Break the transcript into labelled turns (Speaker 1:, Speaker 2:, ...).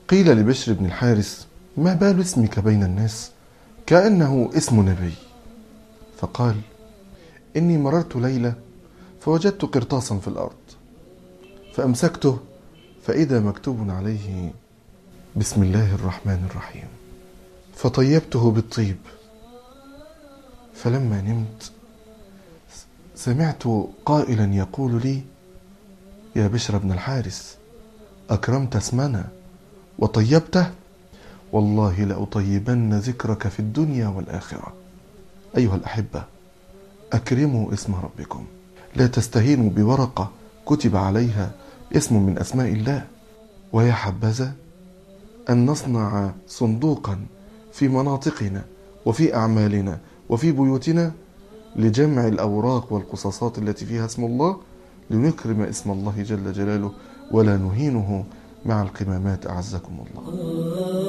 Speaker 1: قيل لبشر بن الحارث: ما بال اسمك بين الناس كأنه اسم نبي؟ فقال: إني مررت ليلة فوجدت قرطاسا في الأرض، فأمسكته فإذا مكتوب عليه: بسم الله الرحمن الرحيم، فطيبته بالطيب. فلما نمت سمعت قائلا يقول لي: يا بشر بن الحارث، أكرمت اسمنا وطيبته، والله لأطيبن ذكرك في الدنيا والآخرة. أيها الأحبة، أكرموا اسم ربكم، لا تستهينوا بورقة كتب عليها اسم من أسماء الله. ويا حبذا أن نصنع صندوقا في مناطقنا وفي أعمالنا وفي بيوتنا لجمع الأوراق والقصاصات التي فيها اسم الله، لنكرم اسم الله جل جلاله ولا نهينه مع القمامات أعزكم الله.